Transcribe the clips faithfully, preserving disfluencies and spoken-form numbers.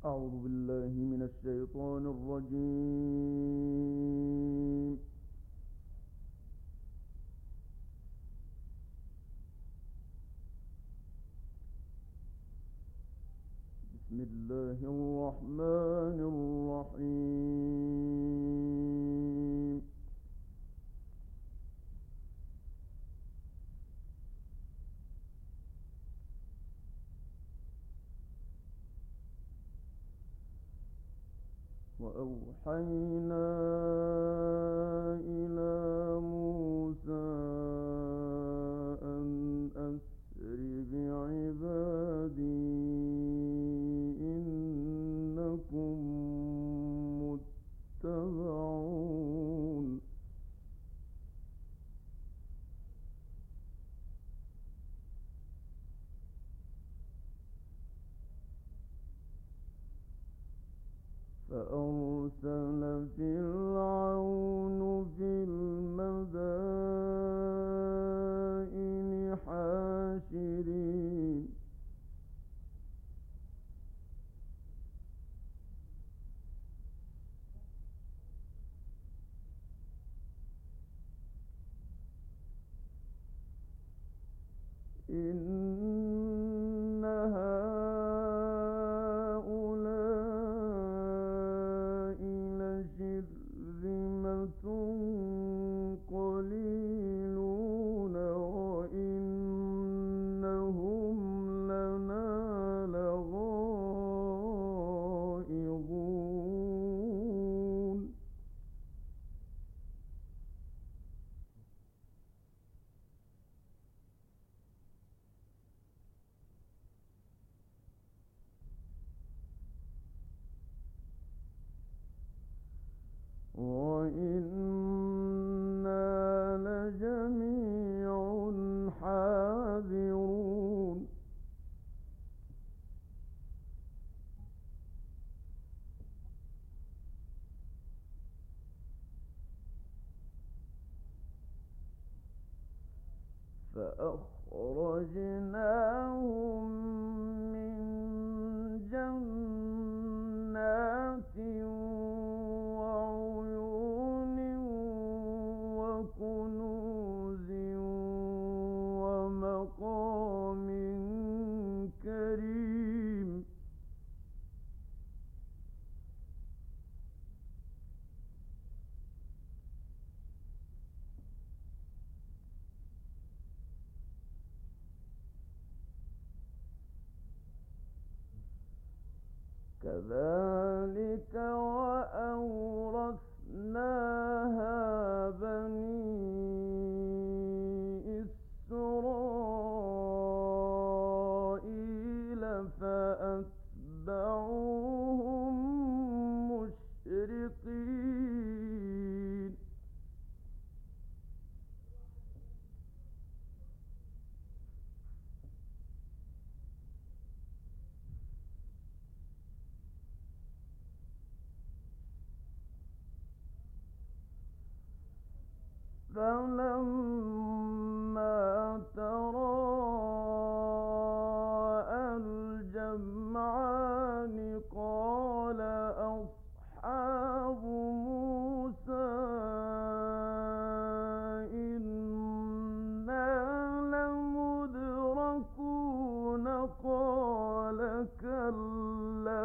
أعوذ بالله من الشيطان الرجيم. بسم الله الرحمن الرحيم. وأوحينا إلى موسى أن أسر بعبادي إنكم متبعون. فأرسل فرعون في المدائن حاشرين إن هؤلاء لشرذمة قليلون وإنهم لنا لغائظون. وإنا لجميع حاذرون. فأخرجناهم من جنات وعيون وكنوز ومقام كريم. كذلك وأورثناها بني إسرائيل فأتبعوهم مشرقين. فلما تراءى الجمعان قال أصحاب موسى إنا لمدركون قال كلا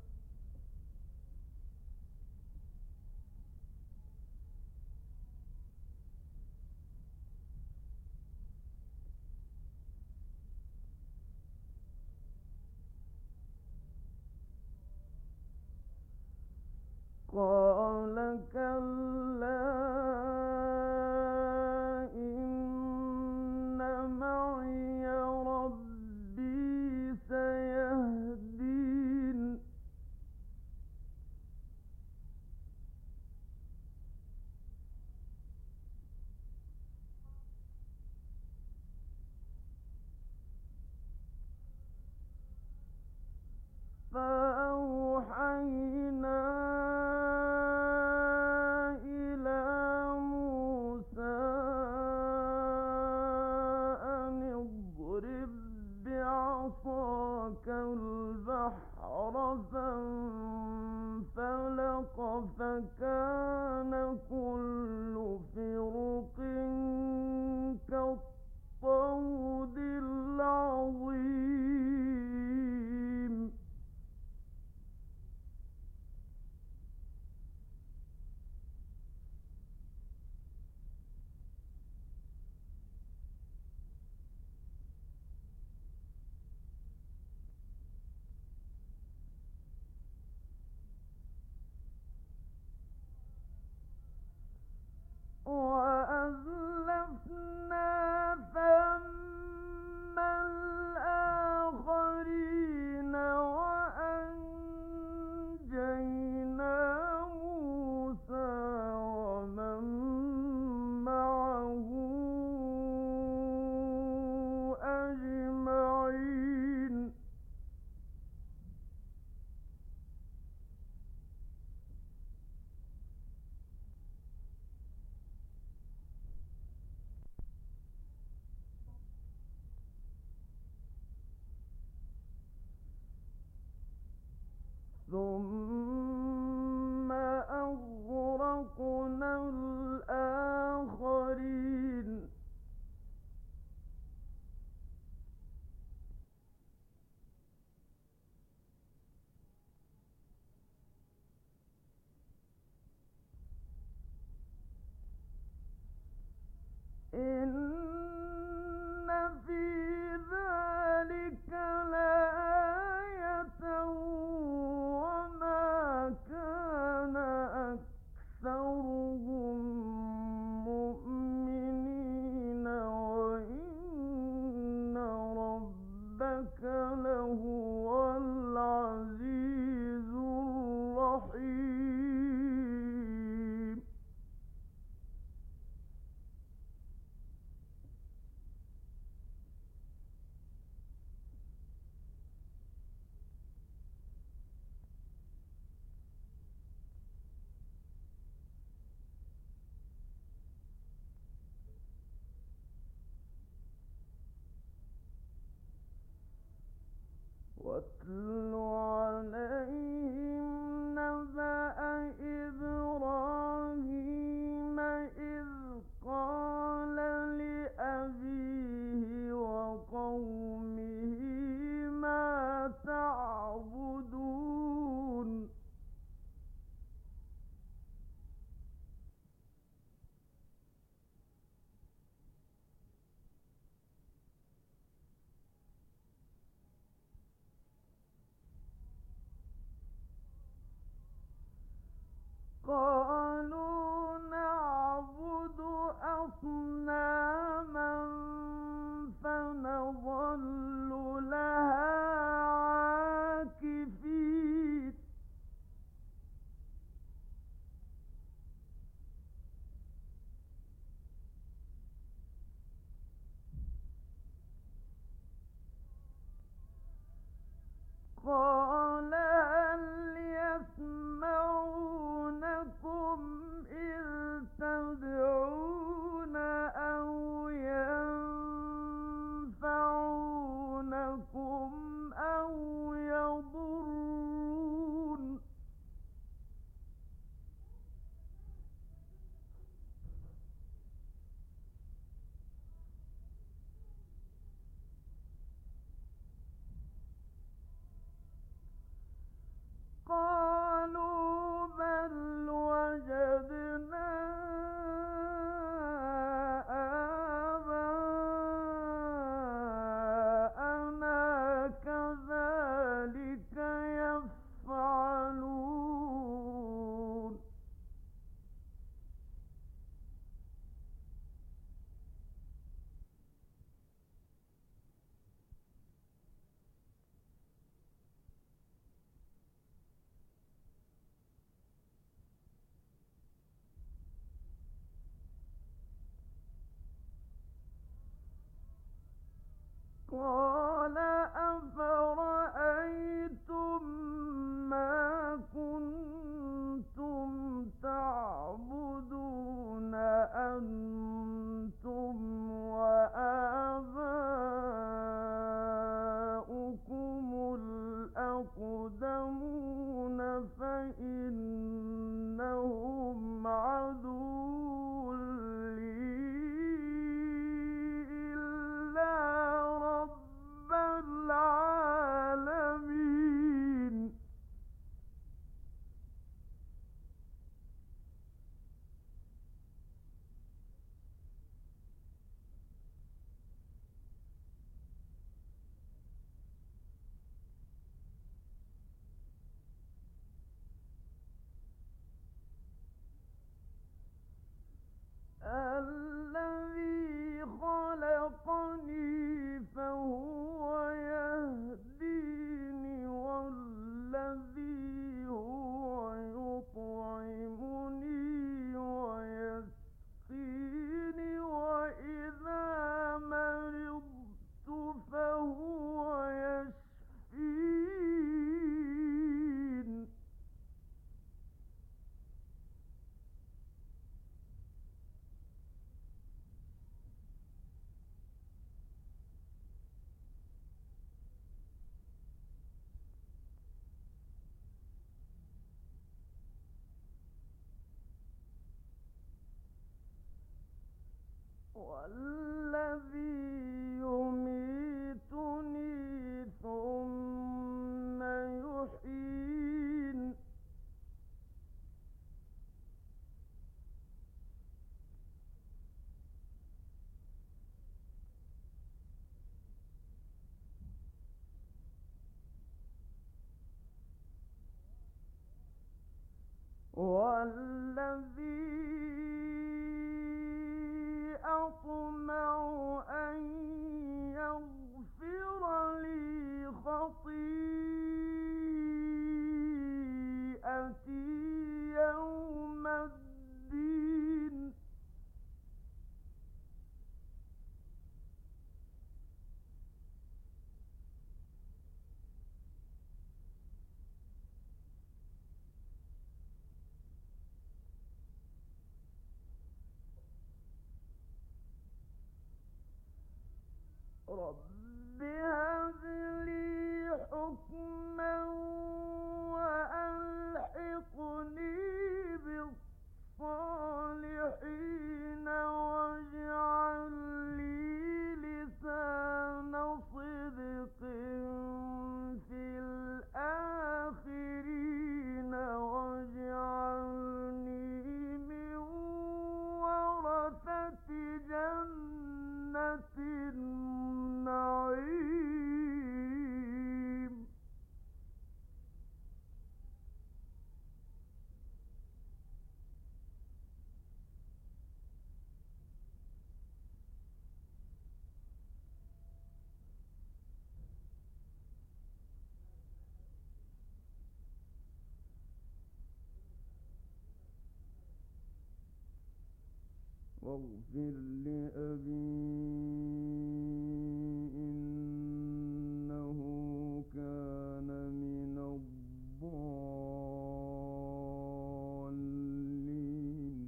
قال كلا إن معي ربي سيهدين. فأوحينا إلى موسى أن اضرب بعصاك البحر فانفلق فكان كل فرق كالطود العظيم وأزلفنا ثم الآخرين وأنجينا موسى ومن معه أجمعين ثم أغرقنا الآخرين إن في ذلك لآية وما كان أكثرهم مؤمنين وإن ربك لهو العزيز الرحيم واتل عليهم نبأ إبراهيم إذ قال لأبيه وقومه ما تعبدون قالوا نعبد أصناما فنظل لها عاكفين قال هل يسمعونكم إذ تدعون أو ينفعونكم وهو يشفين والذي يميتني ثم يحيين والذي أطمع أن يغفر لي خطيئتي يوم الدين رب هب لي حكما وألحقني بالصالحين واجعل لي لسان صدق في الآخرين واجعلني من ورثة جنة النعيم واغفر لأبي إنه كان من الضالين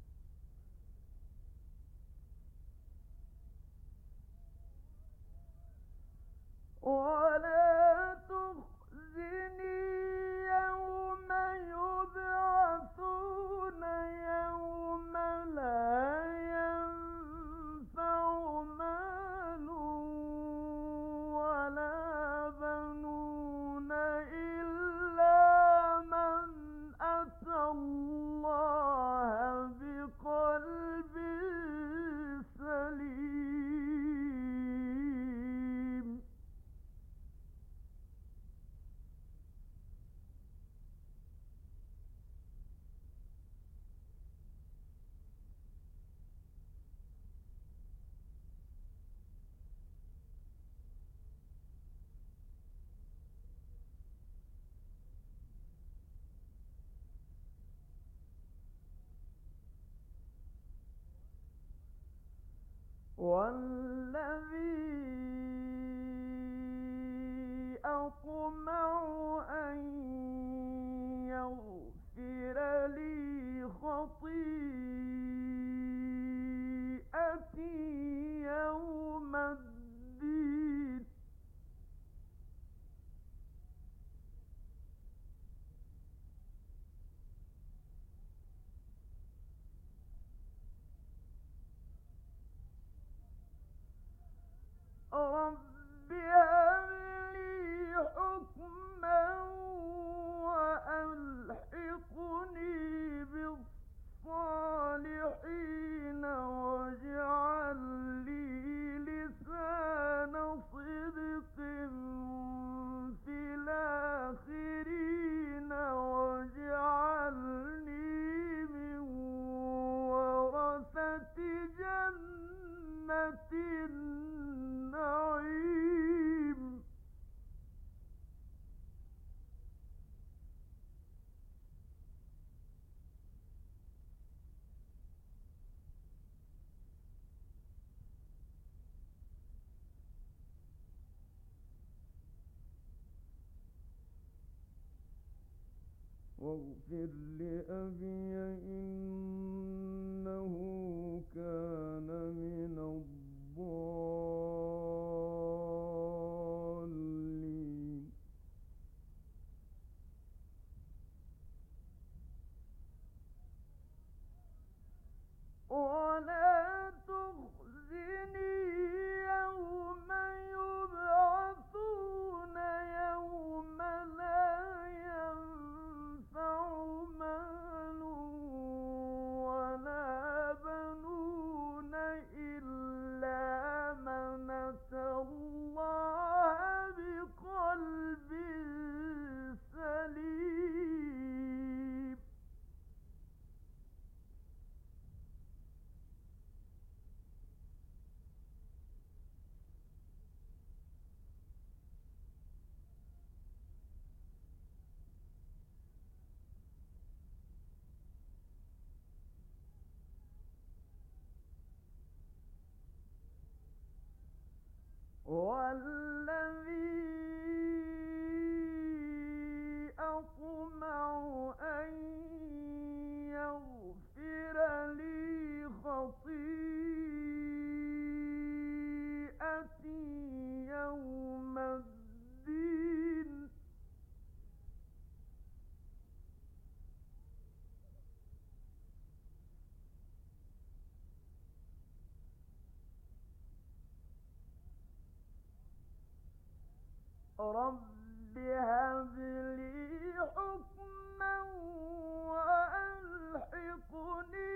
ولا تخزني يوم يبعثون يوم لا ينفع مال ولا بنون إلا من أتى الله بقلب سليم والذي أطمع أن يغفر لي خطيئتي يوم الدين رب هب لي حكما وألحقني بالصالحين واجعل لي لسان صدق في الآخرين واجعلني من ورثة جنة النعيم واغفر لأبي إنه كان من الضالين ولا تخزني يوم يبعثون يوم لا ينفع مال ولا بنون إلا من أتى الله بقلب سليم والذي أطمع أن يغفر لي خطيئتي يوم الدين رب هب لي حكما وألحقني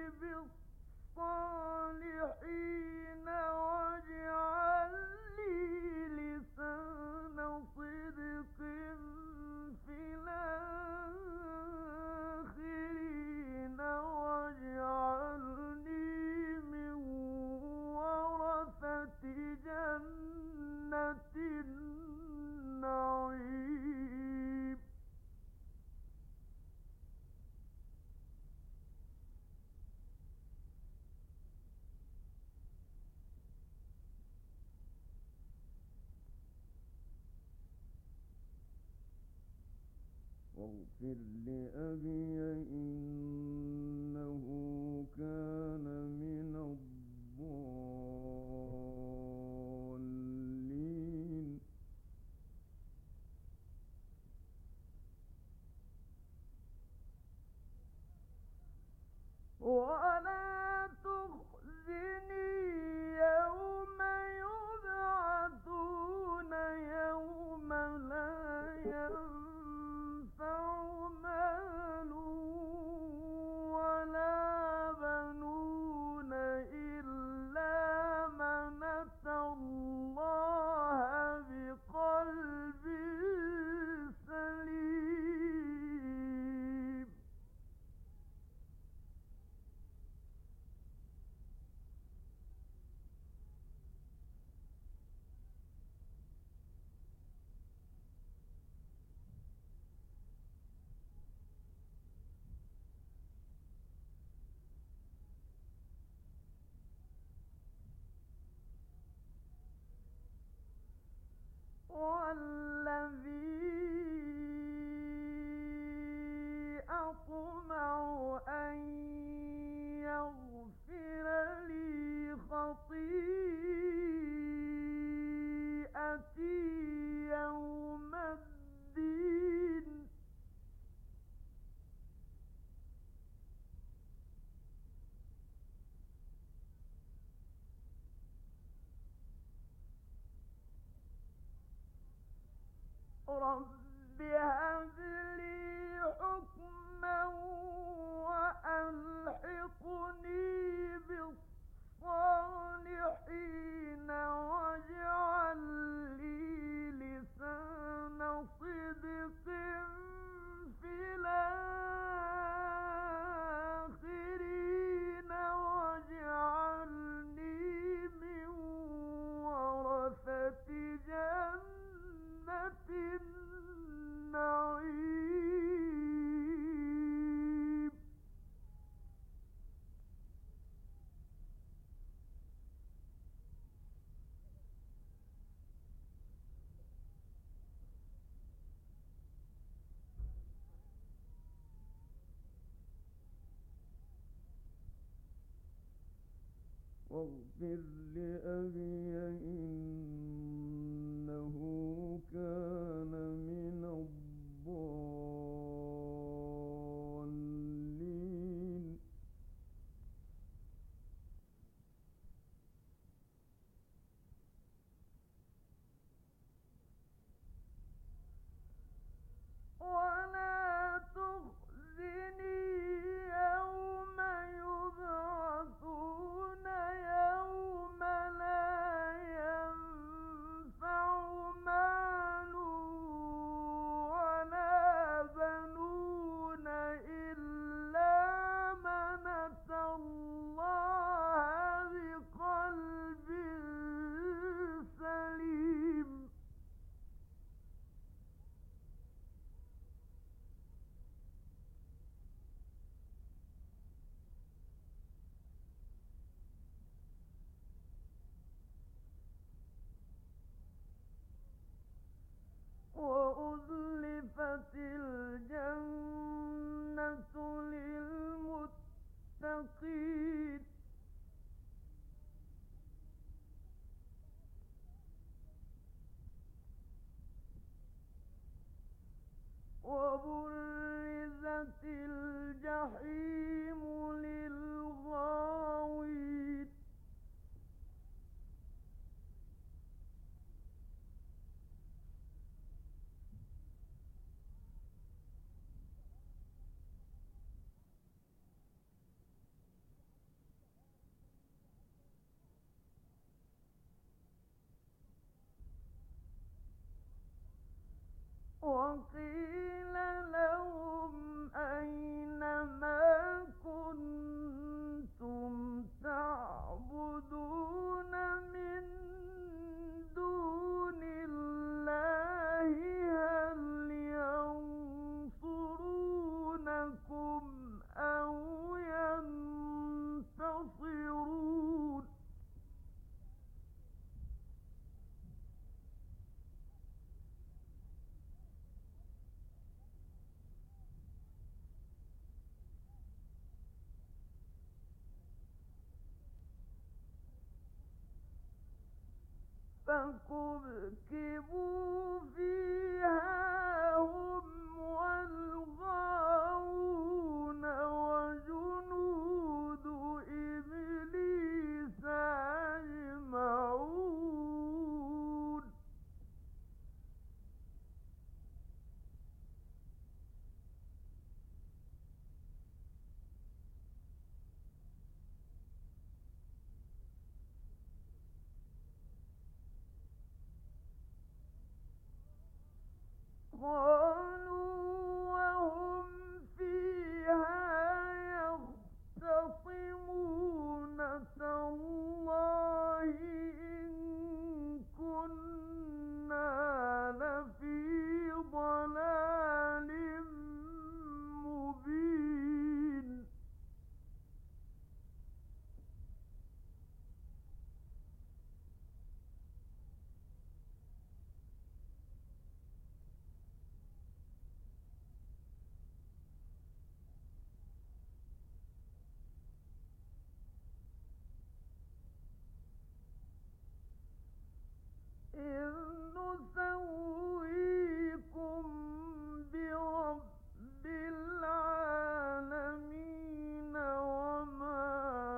بالصالحين واجعل لي لسان صدق في الآخرين واجعلني من ورثة جنة النعيم واغفر لأبي إنه كان من الضالين ولا تخزني يوم يبعثون يوم لا ينفع مال ولا بنون إلا من أتى الله بقلب سليم والذي أطمع أن يغفر لي خطيئتي يوم الدين رب هب لي حكما وألحقني بالصالحين واجعل لي لسان صدق في الآخرين واجعلني من ورثة جنة النعيم واغفر لأبي إنه كان من الضالين ولا تخزني يوم يبعثون يوم لا ينفع مال ولا بنون إلا من أتى الله بقلب سليم وأزلفت الجنة للمتقين وبرزت الجحيم للغاوين وقيل لهم أين ما كنتم تعبدون من دون الله هل ينصرونكم أو ينتصرون فكبكبوا فيها هم والغاوون وجنود إبليس أجمعون قالوا وهم فيها يختصمون تالله إن كنا لفي ضلال مبين إذ نسويكم برب العالمين وما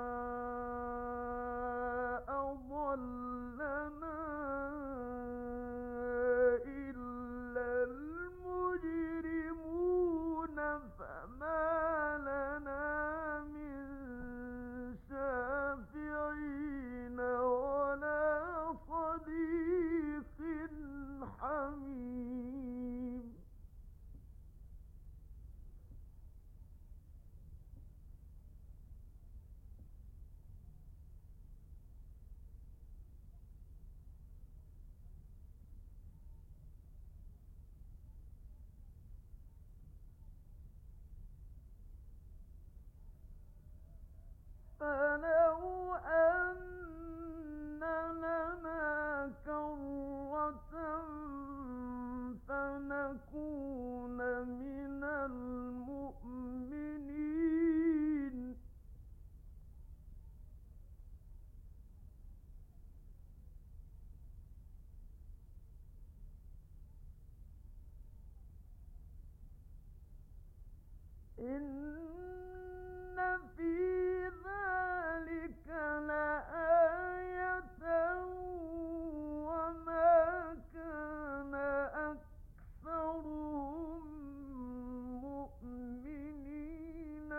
أضلنا إلا المجرمون فما لنا من شافعين ولا صديق حميم فلو أن لنا كرة فنكون من المؤمنين إن في ذلك لآية وما كان أكثرهم مؤمنين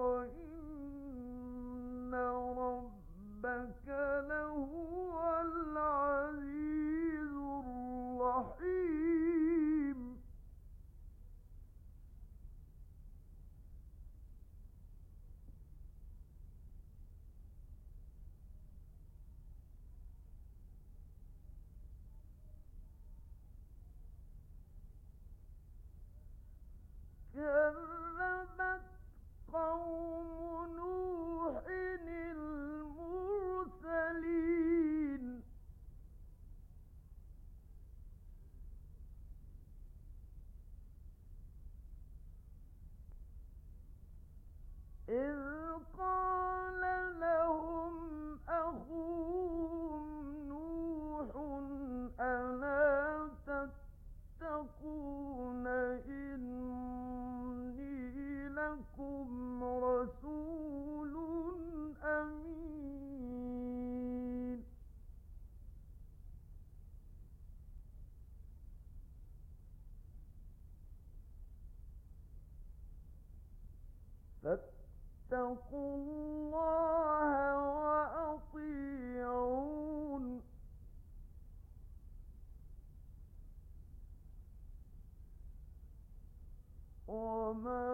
وإن ربك لهو العزيز الرحيم. كذبت قوم نوح المرسلين إذ قال لهم أخوهم نوح ألا تتقون إني لكم رسول أمين فاتقوا الله وأطيعون وما